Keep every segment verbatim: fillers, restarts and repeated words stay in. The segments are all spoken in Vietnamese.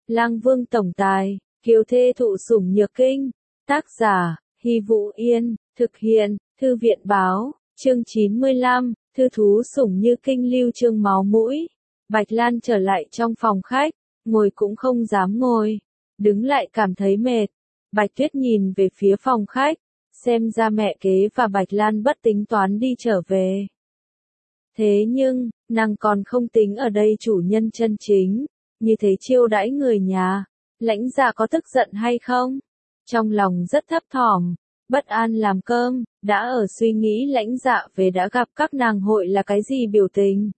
Lang Vương tổng tài, kiều thê thụ sủng nhược kinh. Tác giả, Hy Vũ Yên, thực hiện, Thư viện báo, chương chín mươi lăm, thư thú sủng như kinh lưu chương máu mũi. Bạch Lan trở lại trong phòng khách, ngồi cũng không dám ngồi, đứng lại cảm thấy mệt. Bạch Tuyết nhìn về phía phòng khách, xem ra mẹ kế và Bạch Lan bất tính toán đi trở về. Thế nhưng, nàng còn không tính ở đây chủ nhân chân chính, như thế chiêu đãi người nhà, Lãnh Dạ có tức giận hay không? Trong lòng rất thấp thỏm, bất an làm cơm, đã ở suy nghĩ Lãnh Dạ về đã gặp các nàng hội là cái gì biểu tình.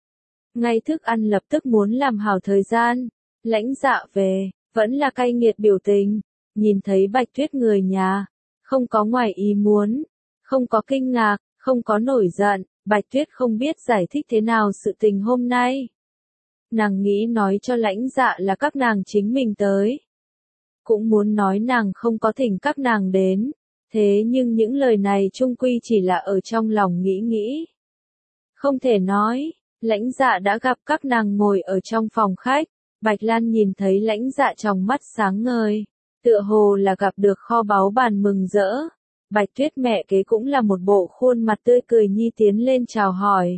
Ngay thức ăn lập tức muốn làm hảo thời gian, Lãnh Dạ về, vẫn là cay nghiệt biểu tình, nhìn thấy Bạch Tuyết người nhà, không có ngoài ý muốn, không có kinh ngạc, không có nổi giận, Bạch Tuyết không biết giải thích thế nào sự tình hôm nay. Nàng nghĩ nói cho Lãnh Dạ là các nàng chính mình tới. Cũng muốn nói nàng không có thỉnh các nàng đến, thế nhưng những lời này chung quy chỉ là ở trong lòng nghĩ nghĩ. Không thể nói, Lãnh Dạ đã gặp các nàng ngồi ở trong phòng khách, Bạch Lan nhìn thấy Lãnh Dạ trong mắt sáng ngời, tựa hồ là gặp được kho báu bàn mừng rỡ. Bạch Tuyết mẹ kế cũng là một bộ khuôn mặt tươi cười nhi tiến lên chào hỏi.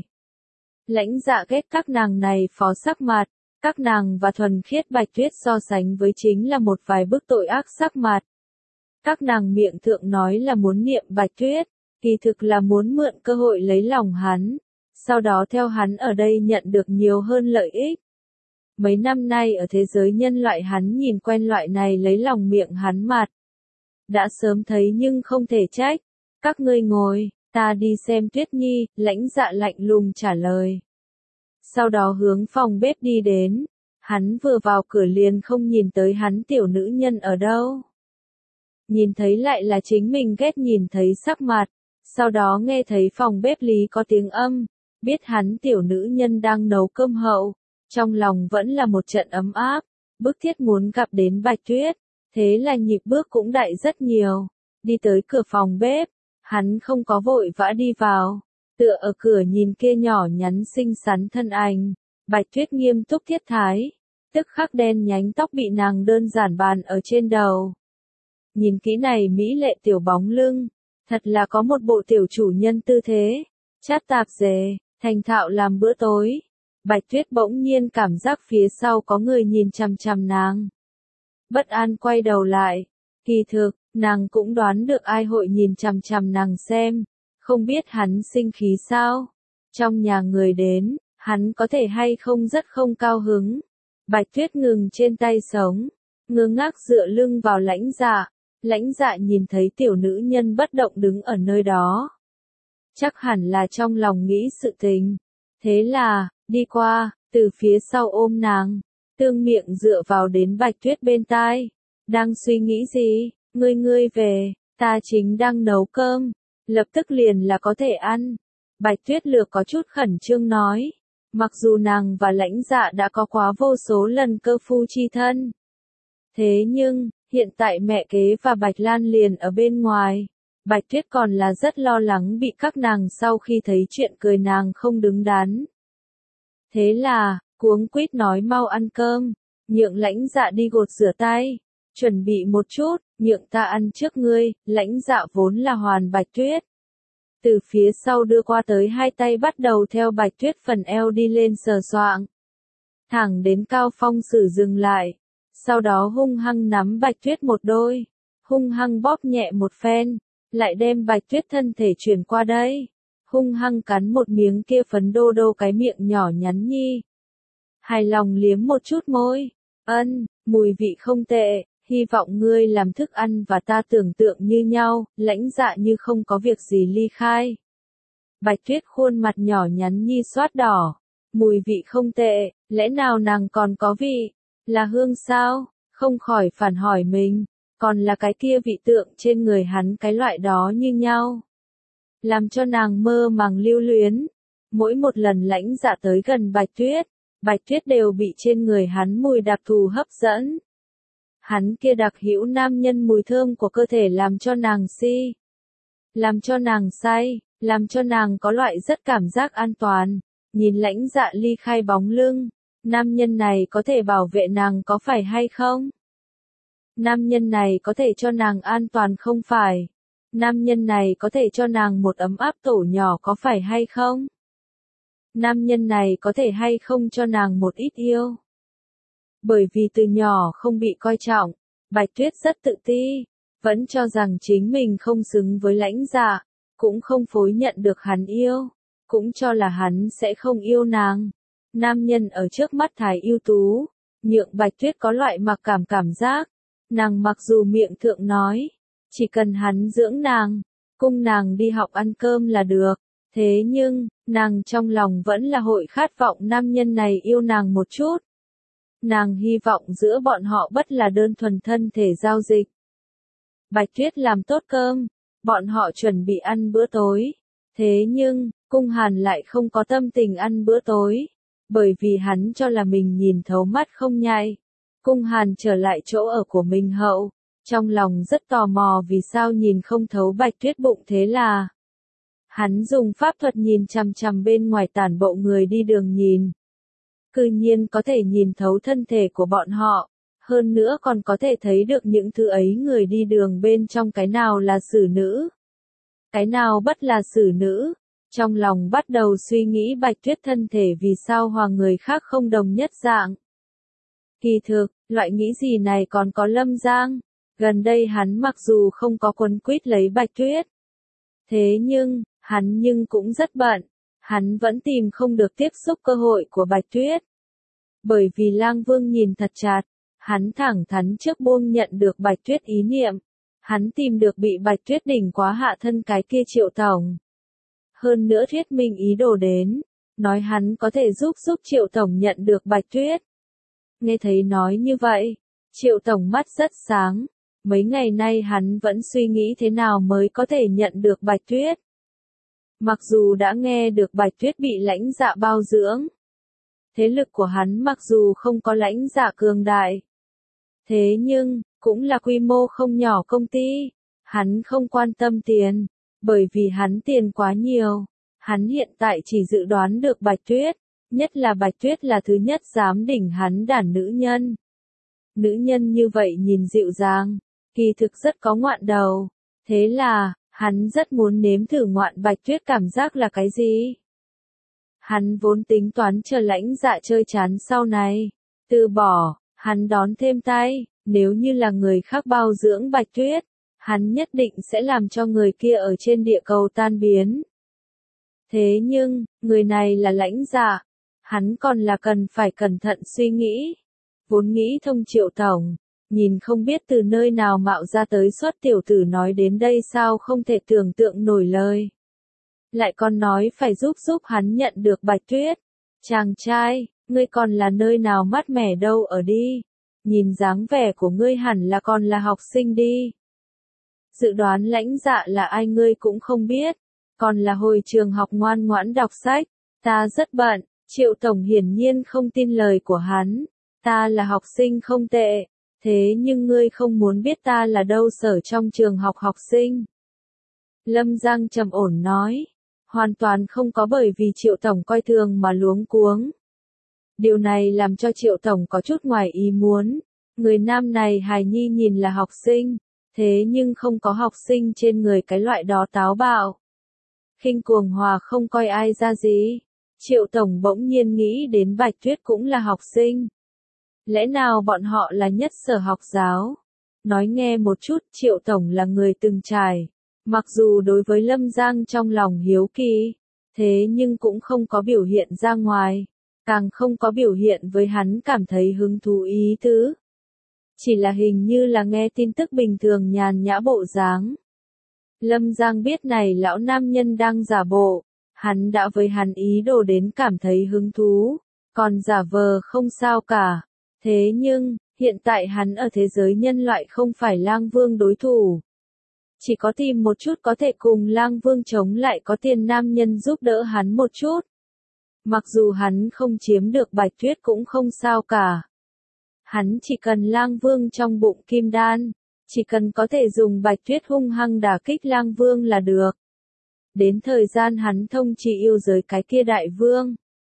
Lãnh Dạ ghét các nàng này phó sắc mặt, các nàng và thuần khiết Bạch Tuyết so sánh với chính là một vài bức tội ác sắc mặt. Các nàng miệng thượng nói là muốn niệm Bạch Tuyết, kỳ thực là muốn mượn cơ hội lấy lòng hắn, sau đó theo hắn ở đây nhận được nhiều hơn lợi ích. Mấy năm nay ở thế giới nhân loại hắn nhìn quen loại này lấy lòng miệng hắn mặt. Đã sớm thấy nhưng không thể trách. Các ngươi ngồi, ta đi xem Tuyết Nhi, Lãnh Dạ lạnh lùng trả lời. Sau đó hướng phòng bếp đi đến, hắn vừa vào cửa liền không nhìn tới hắn tiểu nữ nhân ở đâu. Nhìn thấy lại là chính mình ghét nhìn thấy sắc mặt, sau đó nghe thấy phòng bếp lý có tiếng âm, biết hắn tiểu nữ nhân đang nấu cơm hậu, trong lòng vẫn là một trận ấm áp, bức thiết muốn gặp đến Bạch Tuyết. Thế là nhịp bước cũng đại rất nhiều, đi tới cửa phòng bếp, hắn không có vội vã đi vào, tựa ở cửa nhìn kia nhỏ nhắn xinh xắn thân ảnh, Bạch Tuyết nghiêm túc thiết thái, tức khắc đen nhánh tóc bị nàng đơn giản bàn ở trên đầu. Nhìn kỹ này mỹ lệ tiểu bóng lưng, thật là có một bộ tiểu chủ nhân tư thế, chát tạp dề, thành thạo làm bữa tối. Bạch Tuyết bỗng nhiên cảm giác phía sau có người nhìn chằm chằm nàng. Bất an quay đầu lại, kỳ thực, nàng cũng đoán được ai hội nhìn chằm chằm nàng xem, không biết hắn sinh khí sao. Trong nhà người đến, hắn có thể hay không rất không cao hứng. Bạch Tuyết ngừng trên tay sống, ngơ ngác dựa lưng vào Lãnh Dạ, Lãnh Dạ nhìn thấy tiểu nữ nhân bất động đứng ở nơi đó. Chắc hẳn là trong lòng nghĩ sự tình, thế là, đi qua, từ phía sau ôm nàng. Tương miệng dựa vào đến Bạch Tuyết bên tai. Đang suy nghĩ gì? Ngươi ngươi về, ta chính đang nấu cơm. Lập tức liền là có thể ăn. Bạch Tuyết lược có chút khẩn trương nói. Mặc dù nàng và Lãnh Dạ đã có quá vô số lần cơ phu chi thân. Thế nhưng, hiện tại mẹ kế và Bạch Lan liền ở bên ngoài. Bạch Tuyết còn là rất lo lắng bị các nàng sau khi thấy chuyện cười nàng không đứng đắn. Thế là, cuống quýt nói mau ăn cơm, nhượng Lãnh Dạ đi gột rửa tay, chuẩn bị một chút, nhượng ta ăn trước ngươi. Lãnh Dạ vốn là hoàn Bạch Tuyết. Từ phía sau đưa qua tới hai tay bắt đầu theo Bạch Tuyết phần eo đi lên sờ soạng. Thẳng đến Cao Phong Sử dừng lại, sau đó hung hăng nắm Bạch Tuyết một đôi, hung hăng bóp nhẹ một phen, lại đem Bạch Tuyết thân thể chuyển qua đây, hung hăng cắn một miếng kia phấn đô đô cái miệng nhỏ nhắn nhi. Hài lòng liếm một chút môi, ân, mùi vị không tệ, hy vọng ngươi làm thức ăn và ta tưởng tượng như nhau. Lãnh Dạ như không có việc gì ly khai. Bạch Tuyết khuôn mặt nhỏ nhắn nhi xoát đỏ, mùi vị không tệ, lẽ nào nàng còn có vị, là hương sao, không khỏi phản hỏi mình, còn là cái kia vị tượng trên người hắn cái loại đó như nhau. Làm cho nàng mơ màng lưu luyến, mỗi một lần Lãnh Dạ tới gần Bạch Tuyết, Bạch Tuyết đều bị trên người hắn mùi đặc thù hấp dẫn. Hắn kia đặc hữu nam nhân mùi thơm của cơ thể làm cho nàng si, làm cho nàng say, làm cho nàng có loại rất cảm giác an toàn. Nhìn Lãnh Dạ ly khai bóng lưng, Nam nhân này có thể bảo vệ nàng có phải hay không? Nam nhân này có thể cho nàng an toàn không phải? Nam nhân này có thể cho nàng một ấm áp tổ nhỏ có phải hay không? Nam nhân này có thể hay không cho nàng một ít yêu? Bởi vì từ nhỏ không bị coi trọng, Bạch Tuyết rất tự ti, vẫn cho rằng chính mình không xứng với Lãnh Dạ, cũng không phối nhận được hắn yêu, cũng cho là hắn sẽ không yêu nàng. Nam nhân ở trước mắt thái ưu tú, nhượng Bạch Tuyết có loại mặc cảm cảm giác, nàng mặc dù miệng thượng nói, chỉ cần hắn dưỡng nàng, cung nàng đi học ăn cơm là được, thế nhưng, nàng trong lòng vẫn là hội khát vọng nam nhân này yêu nàng một chút. Nàng hy vọng giữa bọn họ bất là đơn thuần thân thể giao dịch. Bạch Tuyết làm tốt cơm, bọn họ chuẩn bị ăn bữa tối. Thế nhưng, Cung Hàn lại không có tâm tình ăn bữa tối, bởi vì hắn cho là mình nhìn thấu mắt không nhai. Cung Hàn trở lại chỗ ở của mình hậu, trong lòng rất tò mò vì sao nhìn không thấu Bạch Tuyết bụng thế là. Hắn dùng pháp thuật nhìn chằm chằm bên ngoài tản bộ người đi đường nhìn. Cư nhiên có thể nhìn thấu thân thể của bọn họ, hơn nữa còn có thể thấy được những thứ ấy người đi đường bên trong cái nào là xử nữ, cái nào bất là xử nữ. Trong lòng bắt đầu suy nghĩ Bạch Tuyết thân thể vì sao hòa người khác không đồng nhất dạng. Kỳ thực, loại nghĩ gì này còn có Lâm Giang, gần đây hắn mặc dù không có quấn quýt lấy Bạch Tuyết. Thế nhưng, hắn nhưng cũng rất bận, hắn vẫn tìm không được tiếp xúc cơ hội của Bạch Tuyết. Bởi vì Lang Vương nhìn thật chặt, hắn thẳng thắn trước buông nhận được Bạch Tuyết ý niệm, hắn tìm được bị Bạch Tuyết đỉnh quá hạ thân cái kia Triệu Tổng. Hơn nữa thuyết minh ý đồ đến, nói hắn có thể giúp giúp Triệu Tổng nhận được Bạch Tuyết. Nghe thấy nói như vậy, Triệu Tổng mắt rất sáng, mấy ngày nay hắn vẫn suy nghĩ thế nào mới có thể nhận được Bạch Tuyết. Mặc dù đã nghe được Bạch Tuyết bị Lãnh Dạ bao dưỡng, thế lực của hắn mặc dù không có Lãnh Dạ cường đại, thế nhưng, cũng là quy mô không nhỏ công ty, hắn không quan tâm tiền, bởi vì hắn tiền quá nhiều, hắn hiện tại chỉ dự đoán được Bạch Tuyết, nhất là Bạch Tuyết là thứ nhất dám đỉnh hắn đàn nữ nhân. Nữ nhân như vậy nhìn dịu dàng, kỳ thực rất có ngoạn đầu, thế là, hắn rất muốn nếm thử ngoạn Bạch Tuyết cảm giác là cái gì. Hắn vốn tính toán chờ Lãnh Dạ chơi chán sau này, từ bỏ, hắn đón thêm tay, nếu như là người khác bao dưỡng Bạch Tuyết, hắn nhất định sẽ làm cho người kia ở trên địa cầu tan biến. Thế nhưng, người này là Lãnh Dạ, hắn còn là cần phải cẩn thận suy nghĩ. Vốn nghĩ thông Triệu Tổng, nhìn không biết từ nơi nào mạo ra tới xuất tiểu tử nói đến đây sao không thể tưởng tượng nổi lời. Lại còn nói phải giúp giúp hắn nhận được Bạch Tuyết. Chàng trai, ngươi còn là nơi nào mát mẻ đâu ở đi. Nhìn dáng vẻ của ngươi hẳn là còn là học sinh đi. Dự đoán Lãnh Dạ là ai ngươi cũng không biết. Còn là hồi trường học ngoan ngoãn đọc sách. Ta rất bận. Triệu Tổng hiển nhiên không tin lời của hắn. Ta là học sinh không tệ. Thế nhưng ngươi không muốn biết ta là đâu sở trong trường học học sinh. Lâm Giang trầm ổn nói. Hoàn toàn không có bởi vì Triệu Tổng coi thường mà luống cuống. Điều này làm cho Triệu Tổng có chút ngoài ý muốn. Người nam này hài nhi nhìn là học sinh, thế nhưng không có học sinh trên người cái loại đó táo bạo. Khinh cuồng hòa không coi ai ra gì. Triệu Tổng bỗng nhiên nghĩ đến Bạch Tuyết cũng là học sinh. Lẽ nào bọn họ là nhất sở học giáo? Nói nghe một chút, Triệu Tổng là người từng trải. Mặc dù đối với Lâm Giang trong lòng hiếu kỳ, thế nhưng cũng không có biểu hiện ra ngoài, càng không có biểu hiện với hắn cảm thấy hứng thú ý tứ. Chỉ là hình như là nghe tin tức bình thường nhàn nhã bộ dáng. Lâm Giang biết này lão nam nhân đang giả bộ, hắn đã với hắn ý đồ đến cảm thấy hứng thú, còn giả vờ không sao cả. Thế nhưng, hiện tại hắn ở thế giới nhân loại không phải Lang Vương đối thủ. Chỉ có tìm một chút có thể cùng Lang Vương chống lại có tiền nam nhân giúp đỡ hắn một chút. Mặc dù hắn không chiếm được Bạch Tuyết cũng không sao cả. Hắn chỉ cần Lang Vương trong bụng kim đan, chỉ cần có thể dùng Bạch Tuyết hung hăng đả kích Lang Vương là được. Đến thời gian hắn thông trị yêu giới cái kia đại vương.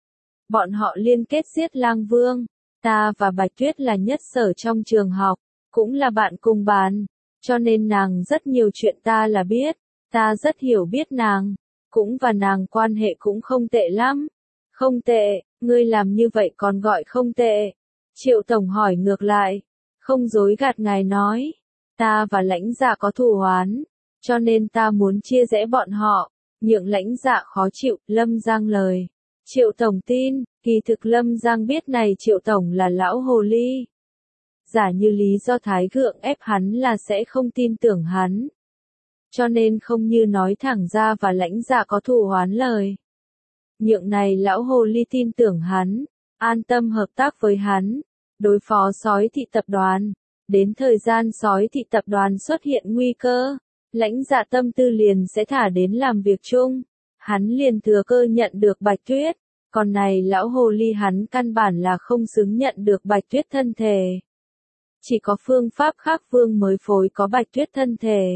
bọn họ liên kết giết Lang Vương. Ta và Bạch Tuyết là nhất sở trong trường học, cũng là bạn cùng bàn, cho nên nàng rất nhiều chuyện ta là biết, ta rất hiểu biết nàng, cũng và nàng quan hệ cũng không tệ lắm. Không tệ, ngươi làm như vậy còn gọi không tệ. Triệu Tổng hỏi ngược lại, không dối gạt ngài nói, ta và Lãnh Dạ có thù oán, cho nên ta muốn chia rẽ bọn họ, nhượng Lãnh Dạ khó chịu. Lâm Giang lời. Triệu Tổng tin, kỳ thực Lâm Giang biết này Triệu Tổng là lão hồ ly. Giả như lý do Thái Gượng ép hắn là sẽ không tin tưởng hắn. Cho nên không như nói thẳng ra và Lãnh Dạ có thù oán lời. Nhượng này lão hồ ly tin tưởng hắn, an tâm hợp tác với hắn, đối phó sói thị tập đoàn. Đến thời gian sói thị tập đoàn xuất hiện nguy cơ, Lãnh Dạ tâm tư liền sẽ thả đến làm việc chung. Hắn liền thừa cơ nhận được Bạch Tuyết, còn này lão hồ ly hắn căn bản là không xứng nhận được Bạch Tuyết thân thể. Chỉ có phương pháp khác Vương mới phối có Bạch Tuyết thân thể.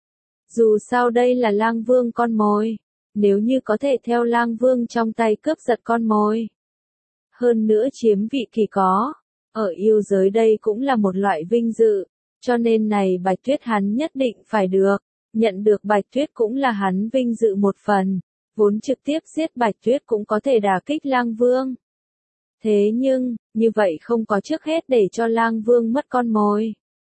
Dù sao đây là Lang Vương con mồi, nếu như có thể theo Lang Vương trong tay cướp giật con mồi. Hơn nữa chiếm vị kỳ có, ở yêu giới đây cũng là một loại vinh dự, cho nên này Bạch Tuyết hắn nhất định phải được, nhận được Bạch Tuyết cũng là hắn vinh dự một phần, vốn trực tiếp giết Bạch Tuyết cũng có thể đả kích Lang Vương. Thế nhưng, như vậy không có trước hết để cho Lang Vương mất con mồi.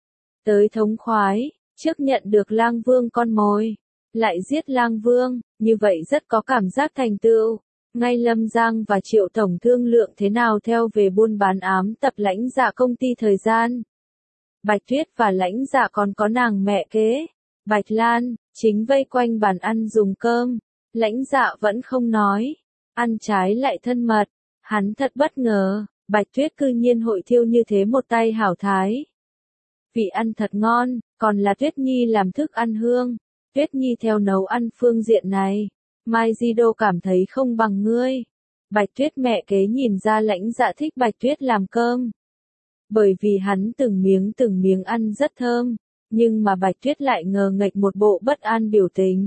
Tới thống khoái, trước nhận được Lang Vương con mồi, lại giết Lang Vương, như vậy rất có cảm giác thành tựu. Ngay Lâm Giang và Triệu Tổng thương lượng thế nào theo về buôn bán ám tập Lãnh Dạ công ty thời gian. Bạch Tuyết và Lãnh Dạ còn có nàng mẹ kế, Bạch Lan, chính vây quanh bàn ăn dùng cơm. Lãnh Dạ vẫn không nói, ăn trái lại thân mật, hắn thật bất ngờ, Bạch Tuyết cư nhiên hội thiêu như thế một tay hảo thái. Vị ăn thật ngon, còn là Tuyết Nhi làm thức ăn hương, Tuyết Nhi theo nấu ăn phương diện này, Mai Di Đô cảm thấy không bằng ngươi. Bạch Tuyết mẹ kế nhìn ra Lãnh Dạ thích Bạch Tuyết làm cơm. Bởi vì hắn từng miếng từng miếng ăn rất thơm, nhưng mà Bạch Tuyết lại ngờ nghệch một bộ bất an biểu tình.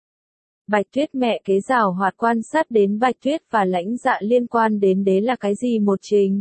Bạch Tuyết mẹ kế giảo hoạt quan sát đến Bạch Tuyết và Lãnh Dạ liên quan đến đế là cái gì một trình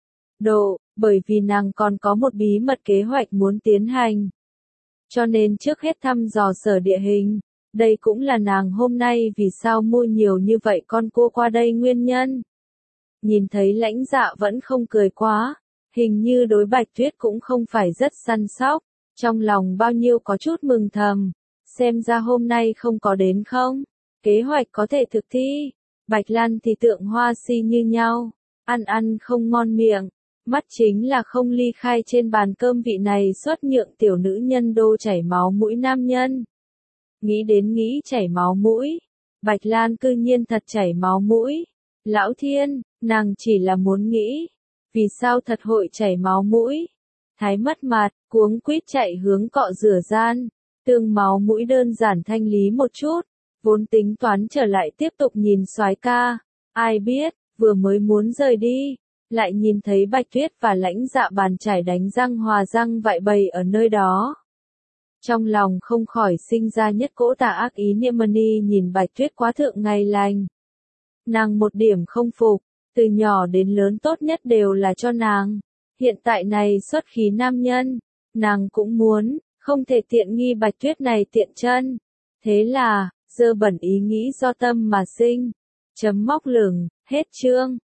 độ, bởi vì nàng còn có một bí mật kế hoạch muốn tiến hành. Cho nên trước hết thăm dò sở địa hình, đây cũng là nàng hôm nay vì sao mua nhiều như vậy con cua qua đây nguyên nhân. Nhìn thấy Lãnh Dạ vẫn không cười quá, hình như đối Bạch Tuyết cũng không phải rất săn sóc, trong lòng bao nhiêu có chút mừng thầm. Xem ra hôm nay không có đến không? Kế hoạch có thể thực thi. Bạch Lan thì tượng hoa si như nhau, ăn ăn không ngon miệng, mắt chính là không ly khai trên bàn cơm vị này xuất nhượng tiểu nữ nhân đô chảy máu mũi nam nhân. Nghĩ đến nghĩ chảy máu mũi, Bạch Lan cư nhiên thật chảy máu mũi. Lão thiên, nàng chỉ là muốn nghĩ, vì sao thật hội chảy máu mũi? Thái mất mặt, cuống quýt chạy hướng cọ rửa gian. Tương máu mũi đơn giản thanh lý một chút, vốn tính toán trở lại tiếp tục nhìn soái ca. Ai biết, vừa mới muốn rời đi, lại nhìn thấy Bạch Tuyết và Lãnh Dạ bàn chải đánh răng hòa răng vại bầy ở nơi đó. Trong lòng không khỏi sinh ra nhất cỗ tà ác ý niệm mani nhìn Bạch Tuyết quá thượng ngày lành. Nàng một điểm không phục, từ nhỏ đến lớn tốt nhất đều là cho nàng. Hiện tại này xuất khí nam nhân, nàng cũng muốn. Không thể tiện nghi Bạch Tuyết này tiện chân. Thế là, dơ bẩn ý nghĩ do tâm mà sinh. Chấm móc lửng, hết chương.